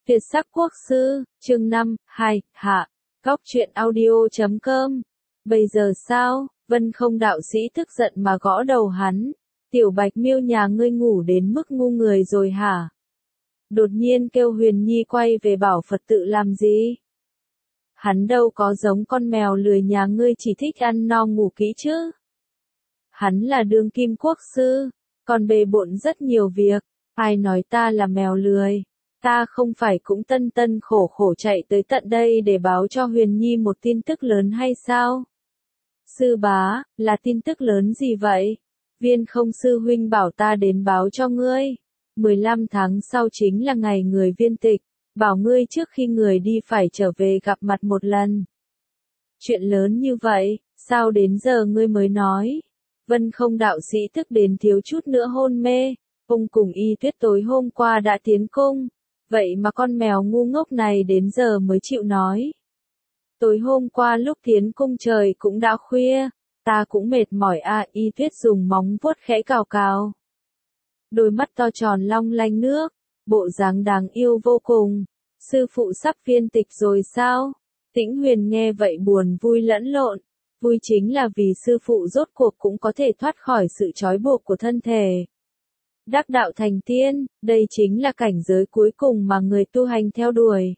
Tuyệt sắc quốc sư, chương 5, 2, hạ, góc truyện audio.com. Bây giờ sao? Vân Không đạo sĩ tức giận mà gõ đầu hắn. Tiểu Bạch Miêu nhà ngươi ngủ đến mức ngu người rồi hả? Đột nhiên kêu Huyền Nhi quay về bảo Phật tự làm gì? Hắn đâu có giống con mèo lười nhà ngươi chỉ thích ăn no ngủ kỹ chứ. Hắn là đương kim quốc sư, còn bề bộn rất nhiều việc. Ai nói ta là mèo lười? Ta không phải cũng tân tân khổ khổ chạy tới tận đây để báo cho Huyền Nhi một tin tức lớn hay sao? Sư bá, là tin tức lớn gì vậy? Viên Không sư huynh bảo ta đến báo cho ngươi. 15 tháng sau chính là ngày người viên tịch, bảo ngươi trước khi người đi phải trở về gặp mặt một lần. Chuyện lớn như vậy, sao đến giờ ngươi mới nói? Vân Không đạo sĩ tức đến thiếu chút nữa hôn mê. Ông cùng Y Tuyết tối hôm qua đã tiến cung, vậy mà con mèo ngu ngốc này đến giờ mới chịu nói. Tối hôm qua lúc tiến cung trời cũng đã khuya, ta cũng mệt mỏi Y Tuyết dùng móng vuốt khẽ cào cào. Đôi mắt to tròn long lanh nước, bộ dáng đáng yêu vô cùng. Sư phụ sắp viên tịch rồi sao? Tĩnh Huyền nghe vậy buồn vui lẫn lộn. Vui chính là vì sư phụ rốt cuộc cũng có thể thoát khỏi sự trói buộc của thân thể. Đắc đạo thành tiên, đây chính là cảnh giới cuối cùng mà người tu hành theo đuổi.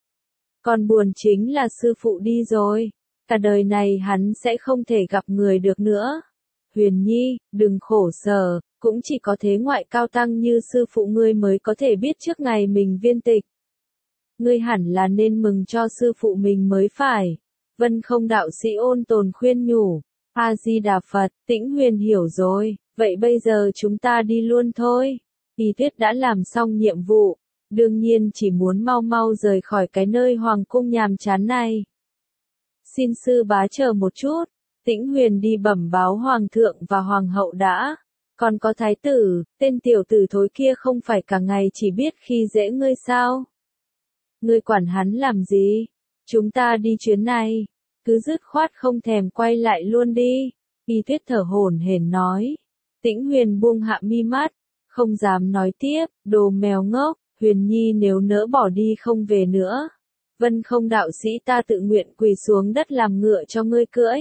Còn buồn chính là sư phụ đi rồi, cả đời này hắn sẽ không thể gặp người được nữa. Huyền Nhi, đừng khổ sở, cũng chỉ có thế ngoại cao tăng như sư phụ ngươi mới có thể biết trước ngày mình viên tịch. Ngươi hẳn là nên mừng cho sư phụ mình mới phải. Vân Không đạo sĩ ôn tồn khuyên nhủ. A-di-đà Phật, Tĩnh Huyền hiểu rồi. Vậy bây giờ chúng ta đi luôn thôi. Y Tuyết đã làm xong nhiệm vụ, đương nhiên chỉ muốn mau mau rời khỏi cái nơi hoàng cung nhàm chán này. Xin sư bá chờ một chút, Tĩnh Huyền đi bẩm báo hoàng thượng và hoàng hậu đã. Còn có thái tử, tên tiểu tử thối kia không phải cả ngày chỉ biết khi dễ ngươi sao? Ngươi quản hắn làm gì? Chúng ta đi chuyến này, cứ dứt khoát không thèm quay lại luôn đi. Y Tuyết thở hổn hển nói. Tĩnh Huyền buông hạ mi mắt, không dám nói tiếp, đồ mèo ngốc, Huyền Nhi nếu nỡ bỏ đi không về nữa. Vân Không đạo sĩ ta tự nguyện quỳ xuống đất làm ngựa cho ngươi cưỡi.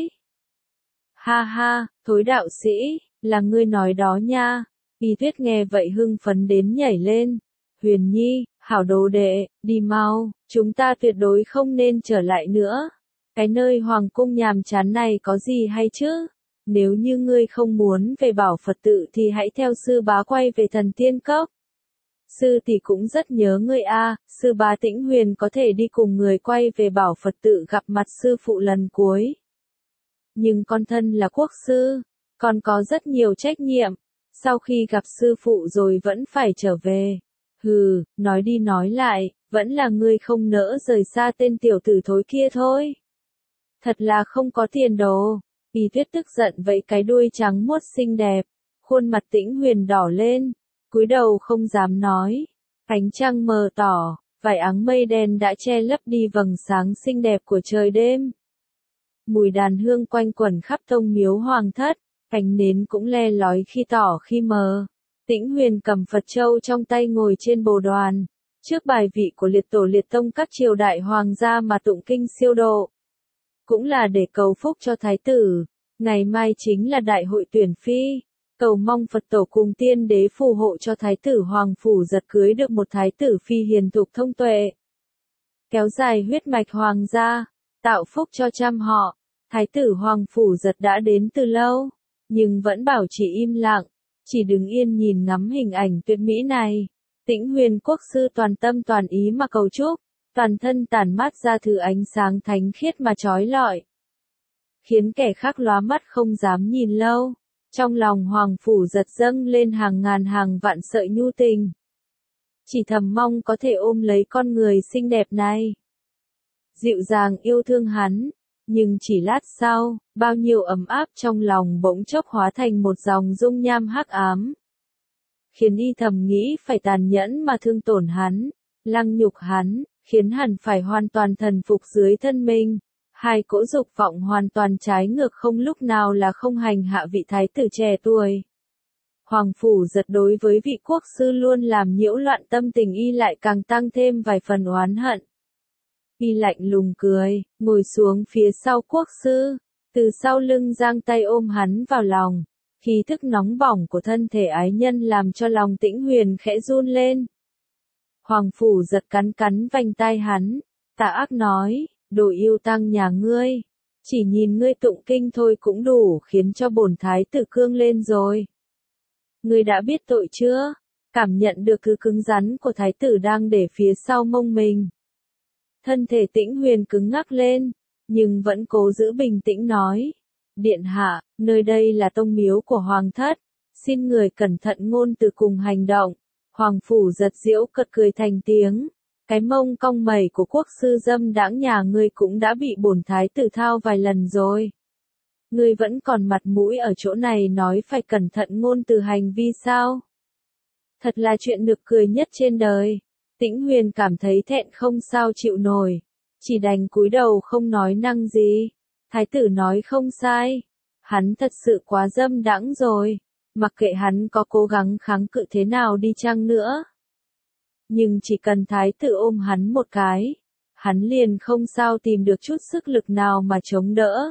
Ha ha, thối đạo sĩ, là ngươi nói đó nha. Y Tuyết nghe vậy hưng phấn đến nhảy lên. Huyền Nhi, hảo đồ đệ, đi mau, chúng ta tuyệt đối không nên trở lại nữa. Cái nơi hoàng cung nhàm chán này có gì hay chứ? Nếu như ngươi không muốn về bảo Phật tự thì hãy theo sư bá quay về thần tiên cốc. Sư tỷ cũng rất nhớ ngươi sư bá Tĩnh Huyền có thể đi cùng người quay về bảo Phật tự gặp mặt sư phụ lần cuối. Nhưng con thân là quốc sư, còn có rất nhiều trách nhiệm, sau khi gặp sư phụ rồi vẫn phải trở về. Hừ, nói đi nói lại, vẫn là ngươi không nỡ rời xa tên tiểu tử thối kia thôi. Thật là không có tiền đồ. Y Tuyết tức giận vẫy cái đuôi trắng muốt xinh đẹp, khuôn mặt Tĩnh Huyền đỏ lên, cúi đầu không dám nói. Ánh trăng mờ tỏ, vài áng mây đen đã che lấp đi vầng sáng xinh đẹp của trời đêm. Mùi đàn hương quanh quẩn khắp tông miếu hoàng thất, ánh nến cũng le lói khi tỏ khi mờ. Tĩnh Huyền cầm Phật châu trong tay ngồi trên bồ đoàn, trước bài vị của liệt tổ liệt tông các triều đại hoàng gia mà tụng kinh siêu độ. Cũng là để cầu phúc cho thái tử, ngày mai chính là đại hội tuyển phi, cầu mong Phật tổ cùng tiên đế phù hộ cho thái tử Hoàng Phủ Giật cưới được một thái tử phi hiền thục thông tuệ. Kéo dài huyết mạch hoàng gia, tạo phúc cho trăm họ. Thái tử Hoàng Phủ Giật đã đến từ lâu, nhưng vẫn bảo trì im lặng, chỉ đứng yên nhìn ngắm hình ảnh tuyệt mỹ này. Tĩnh Huyền quốc sư toàn tâm toàn ý mà cầu chúc. Toàn thân tản mát ra thứ ánh sáng thánh khiết mà chói lọi, khiến kẻ khác lóa mắt không dám nhìn lâu. Trong lòng Hoàng Phủ Giật dâng lên hàng ngàn hàng vạn sợi nhu tình. Chỉ thầm mong có thể ôm lấy con người xinh đẹp này, dịu dàng yêu thương hắn. Nhưng chỉ lát sau, bao nhiêu ấm áp trong lòng bỗng chốc hóa thành một dòng dung nham hắc ám, khiến y thầm nghĩ phải tàn nhẫn mà thương tổn hắn, lăng nhục hắn, khiến hắn phải hoàn toàn thần phục dưới thân mình. Hai cỗ dục vọng hoàn toàn trái ngược không lúc nào là không hành hạ vị thái tử trẻ tuổi. Hoàng Phủ Giật đối với vị quốc sư luôn làm nhiễu loạn tâm tình y lại càng tăng thêm vài phần oán hận. Y lạnh lùng cười, ngồi xuống phía sau quốc sư, từ sau lưng giang tay ôm hắn vào lòng. Khí thức nóng bỏng của thân thể ái nhân làm cho lòng Tĩnh Huyền khẽ run lên. Hoàng Phủ Giật cắn cắn vành tai hắn, tà ác nói, đồ yêu tăng nhà ngươi, chỉ nhìn ngươi tụng kinh thôi cũng đủ khiến cho bổn thái tử cương lên rồi. Ngươi đã biết tội chưa? Cảm nhận được cứ cứng rắn của thái tử đang để phía sau mông mình. Thân thể Tĩnh Huyền cứng ngắc lên, nhưng vẫn cố giữ bình tĩnh nói. Điện hạ, nơi đây là tông miếu của hoàng thất, xin người cẩn thận ngôn từ cùng hành động. Hoàng Phủ Giật giễu cợt cười thành tiếng. Cái mông cong mẩy của quốc sư dâm đãng nhà ngươi cũng đã bị bổn thái tử thao vài lần rồi. Ngươi vẫn còn mặt mũi ở chỗ này nói phải cẩn thận ngôn từ hành vi sao? Thật là chuyện nực cười nhất trên đời. Tĩnh Huyền cảm thấy thẹn không sao chịu nổi, chỉ đành cúi đầu không nói năng gì. Thái tử nói không sai, hắn thật sự quá dâm đãng rồi, mặc kệ hắn có cố gắng kháng cự thế nào đi chăng nữa. Nhưng chỉ cần thái tử ôm hắn một cái, hắn liền không sao tìm được chút sức lực nào mà chống đỡ.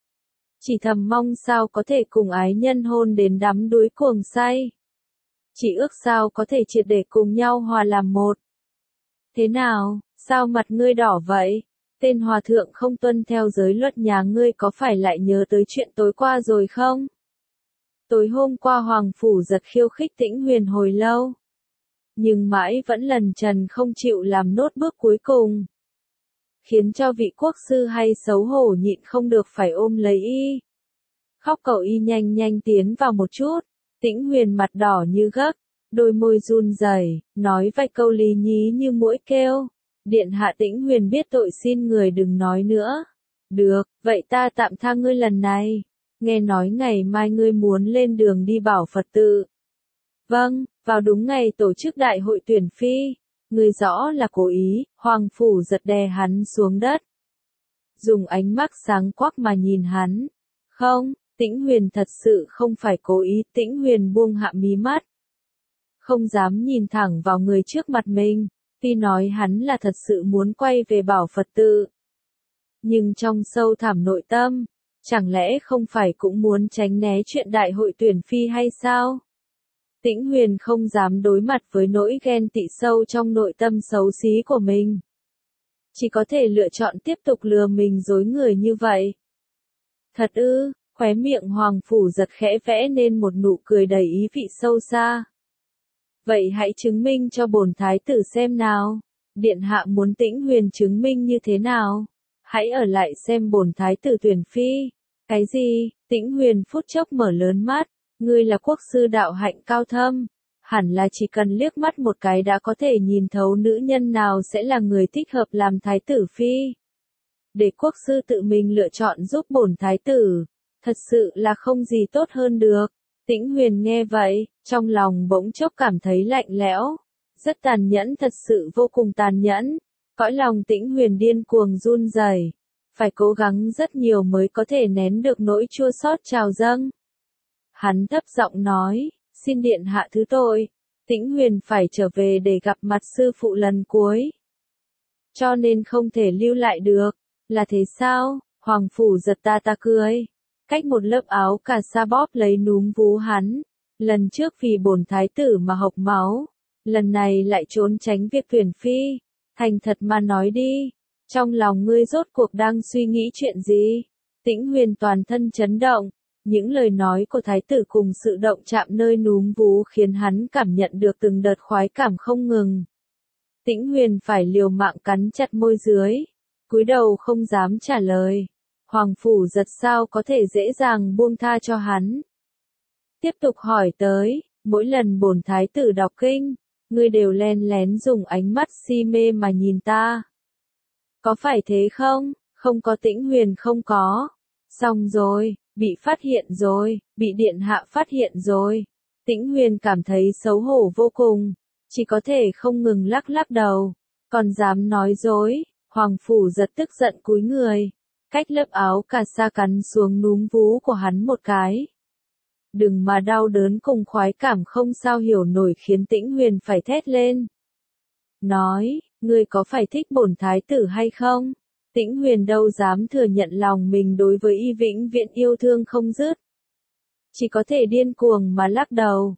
Chỉ thầm mong sao có thể cùng ái nhân hôn đến đắm đuối cuồng say. Chỉ ước sao có thể triệt để cùng nhau hòa làm một. Thế nào, sao mặt ngươi đỏ vậy? Tên hòa thượng không tuân theo giới luật nhà ngươi có phải lại nhớ tới chuyện tối qua rồi không? Tối hôm qua Hoàng Phủ Giật khiêu khích Tĩnh Huyền hồi lâu. Nhưng mãi vẫn lần trần không chịu làm nốt bước cuối cùng. Khiến cho vị quốc sư hay xấu hổ nhịn không được phải ôm lấy y. Khóc cầu y nhanh nhanh tiến vào một chút. Tĩnh Huyền mặt đỏ như gấc, đôi môi run rẩy, nói vài câu lý nhí như muỗi kêu. Điện hạ. Tĩnh Huyền biết tội xin người đừng nói nữa. Được, vậy ta tạm tha ngươi lần này. Nghe nói ngày mai ngươi muốn lên đường đi bảo Phật tự. Vâng, vào đúng ngày tổ chức đại hội tuyển phi. Ngươi rõ là cố ý. Hoàng Phủ Giật đè hắn xuống đất. Dùng ánh mắt sáng quắc mà nhìn hắn. Không, Tĩnh Huyền thật sự không phải cố ý. Tĩnh Huyền buông hạ mí mắt. Không dám nhìn thẳng vào người trước mặt mình. Tuy nói hắn là thật sự muốn quay về bảo Phật tự. Nhưng trong sâu thẳm nội tâm, chẳng lẽ không phải cũng muốn tránh né chuyện đại hội tuyển phi hay sao? Tĩnh Huyền không dám đối mặt với nỗi ghen tị sâu trong nội tâm xấu xí của mình. Chỉ có thể lựa chọn tiếp tục lừa mình dối người như vậy. Thật ư, khóe miệng Hoàng Phủ Giật khẽ vẽ nên một nụ cười đầy ý vị sâu xa. Vậy hãy chứng minh cho bổn thái tử xem nào. Điện hạ muốn Tĩnh Huyền chứng minh như thế nào? Hãy ở lại xem bổn thái tử tuyển phi. Cái gì? Tĩnh Huyền phút chốc mở lớn mắt. Ngươi là quốc sư đạo hạnh cao thâm. Hẳn là chỉ cần liếc mắt một cái đã có thể nhìn thấu nữ nhân nào sẽ là người thích hợp làm thái tử phi. Để quốc sư tự mình lựa chọn giúp bổn thái tử. Thật sự là không gì tốt hơn được. Tĩnh Huyền nghe vậy, trong lòng bỗng chốc cảm thấy lạnh lẽo. Rất tàn nhẫn, thật sự vô cùng tàn nhẫn. Cõi lòng Tĩnh Huyền điên cuồng run rẩy, phải cố gắng rất nhiều mới có thể nén được nỗi chua xót trào dâng. Hắn thấp giọng nói, xin điện hạ thứ tội, Tĩnh Huyền phải trở về để gặp mặt sư phụ lần cuối. Cho nên không thể lưu lại được, là thế sao? Hoàng Phủ Giật ta cười, cách một lớp áo cà sa bóp lấy núm vú hắn. Lần trước vì bổn thái tử mà hộc máu, lần này lại trốn tránh việc tuyển phi. Thành thật mà nói đi, trong lòng ngươi rốt cuộc đang suy nghĩ chuyện gì? Tĩnh Huyền toàn thân chấn động, những lời nói của thái tử cùng sự động chạm nơi núm vú khiến hắn cảm nhận được từng đợt khoái cảm không ngừng. Tĩnh Huyền phải liều mạng cắn chặt môi dưới, cúi đầu không dám trả lời. Hoàng Phủ Giật sao có thể dễ dàng buông tha cho hắn. Tiếp tục hỏi tới, mỗi lần bổn thái tử đọc kinh, ngươi đều len lén dùng ánh mắt si mê mà nhìn ta. Có phải thế không? Không có. Tĩnh Huyền không có. Xong rồi, bị phát hiện rồi, bị điện hạ phát hiện rồi. Tĩnh Huyền cảm thấy xấu hổ vô cùng, chỉ có thể không ngừng lắc lắc đầu. Còn dám nói dối? Hoàng Phủ Giật tức giận cúi người, cách lớp áo cà sa cắn xuống núm vú của hắn một cái. đừng mà đau đớn cùng khoái cảm không sao hiểu nổi khiến Tĩnh Huyền phải thét lên. Nói, ngươi có phải thích bổn thái tử hay không? Tĩnh Huyền đâu dám thừa nhận lòng mình đối với Y vĩnh viễn yêu thương không dứt. Chỉ có thể điên cuồng mà lắc đầu.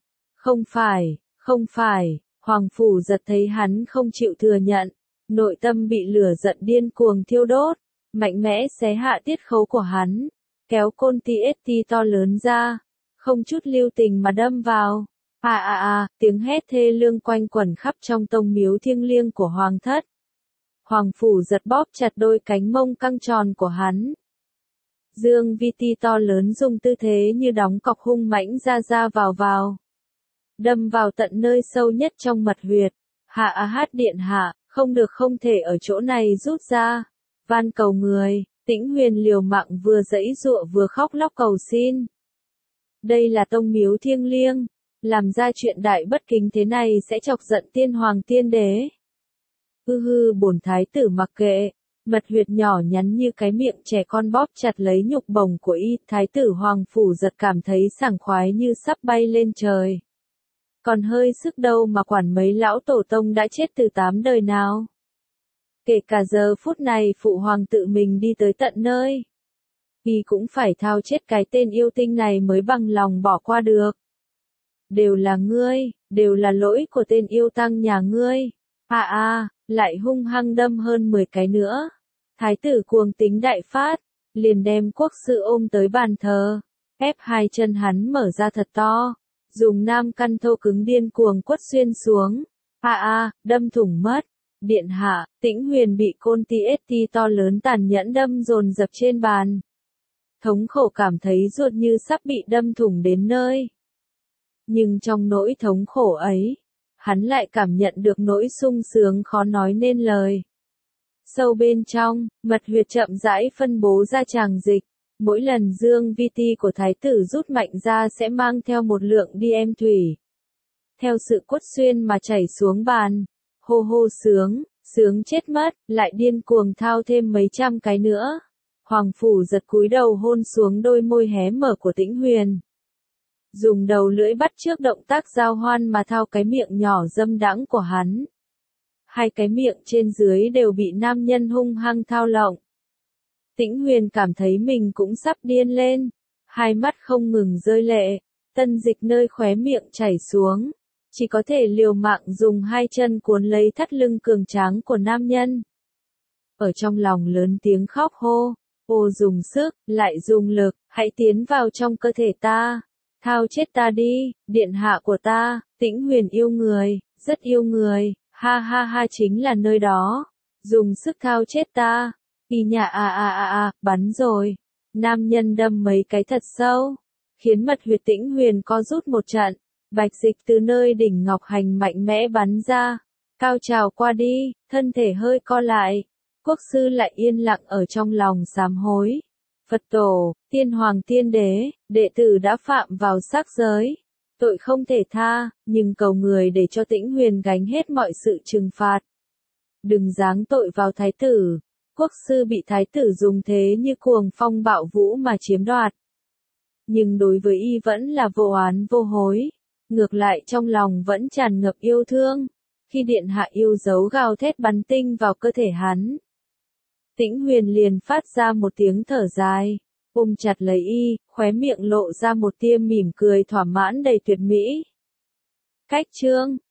Không phải, Hoàng Phủ Giật thấy hắn không chịu thừa nhận. Nội tâm bị lửa giận điên cuồng thiêu đốt, mạnh mẽ xé hạ tiết khấu của hắn, kéo côn TST to lớn ra, không chút lưu tình mà đâm vào. Tiếng hét thê lương quanh quẩn khắp trong tông miếu thiêng liêng của Hoàng thất. Hoàng Phủ Giật bóp chặt đôi cánh mông căng tròn của hắn. Dương vi ti to lớn dùng tư thế như đóng cọc hung mãnh ra vào. Đâm vào tận nơi sâu nhất trong mật huyệt. Điện hạ, không thể ở chỗ này rút ra. Van cầu người, Tĩnh Huyền liều mạng vừa giãy giụa vừa khóc lóc cầu xin. Đây là tông miếu thiêng liêng, làm ra chuyện đại bất kính thế này sẽ chọc giận tiên hoàng tiên đế. Bổn thái tử mặc kệ, mật huyệt nhỏ nhắn như cái miệng trẻ con bóp chặt lấy nhục bồng của y, thái tử Hoàng Phủ Giật cảm thấy sảng khoái như sắp bay lên trời. Còn hơi sức đâu mà quản mấy lão tổ tông đã chết từ 8 đời nào. Kể cả giờ phút này phụ hoàng tự mình đi tới tận nơi, y cũng phải thao chết cái tên yêu tinh này mới bằng lòng bỏ qua được. Đều là ngươi, đều là lỗi của tên yêu tăng nhà ngươi. Lại hung hăng đâm hơn 10 cái nữa. Thái tử cuồng tính đại phát, liền đem quốc sư ôm tới bàn thờ, ép hai chân hắn mở ra thật to, dùng nam căn thô cứng điên cuồng quất xuyên xuống. Đâm thủng mất. Điện hạ, Tĩnh Huyền bị côn TST to lớn tàn nhẫn đâm dồn dập trên bàn. Thống khổ cảm thấy ruột như sắp bị đâm thủng đến nơi. Nhưng trong nỗi thống khổ ấy, hắn lại cảm nhận được nỗi sung sướng khó nói nên lời. Sâu bên trong, mật huyệt chậm rãi phân bố ra tràng dịch. Mỗi lần dương vi ti của thái tử rút mạnh ra sẽ mang theo một lượng DM thủy. Theo sự quất xuyên mà chảy xuống bàn. Hô sướng chết mất, lại điên cuồng thao thêm mấy trăm cái nữa. Hoàng Phủ Giật cúi đầu hôn xuống đôi môi hé mở của Tĩnh Huyền. Dùng đầu lưỡi bắt chước động tác giao hoan mà thao cái miệng nhỏ dâm đãng của hắn. Hai cái miệng trên dưới đều bị nam nhân hung hăng thao lộng. Tĩnh Huyền cảm thấy mình cũng sắp điên lên, hai mắt không ngừng rơi lệ, tân dịch nơi khóe miệng chảy xuống, chỉ có thể liều mạng dùng hai chân cuốn lấy thắt lưng cường tráng của nam nhân. Ở trong lòng lớn tiếng khóc hô, ô dùng sức, lại dùng lực, hãy tiến vào trong cơ thể ta, thao chết ta đi, điện hạ của ta. Tĩnh Huyền yêu người, rất yêu người, chính là nơi đó, dùng sức thao chết ta. Y nhà bắn rồi. Nam nhân đâm mấy cái thật sâu, khiến mật huyệt Tĩnh Huyền co rút một trận, bạch dịch từ nơi đỉnh ngọc hành mạnh mẽ bắn ra, cao trào qua đi, thân thể hơi co lại. Quốc sư lại yên lặng ở trong lòng sám hối. Phật tổ, tiên hoàng tiên đế, đệ tử đã phạm vào sắc giới, tội không thể tha, nhưng cầu người để cho Tĩnh Huyền gánh hết mọi sự trừng phạt. Đừng giáng tội vào thái tử. Quốc sư bị thái tử dùng thế như cuồng phong bạo vũ mà chiếm đoạt. Nhưng đối với y vẫn là vô oán vô hối. Ngược lại trong lòng vẫn tràn ngập yêu thương. Khi điện hạ yêu dấu gào thét bắn tinh vào cơ thể hắn, Tĩnh Huyền liền phát ra một tiếng thở dài, ôm chặt lấy y, khóe miệng lộ ra một tia mỉm cười thỏa mãn đầy tuyệt mỹ. Cách chương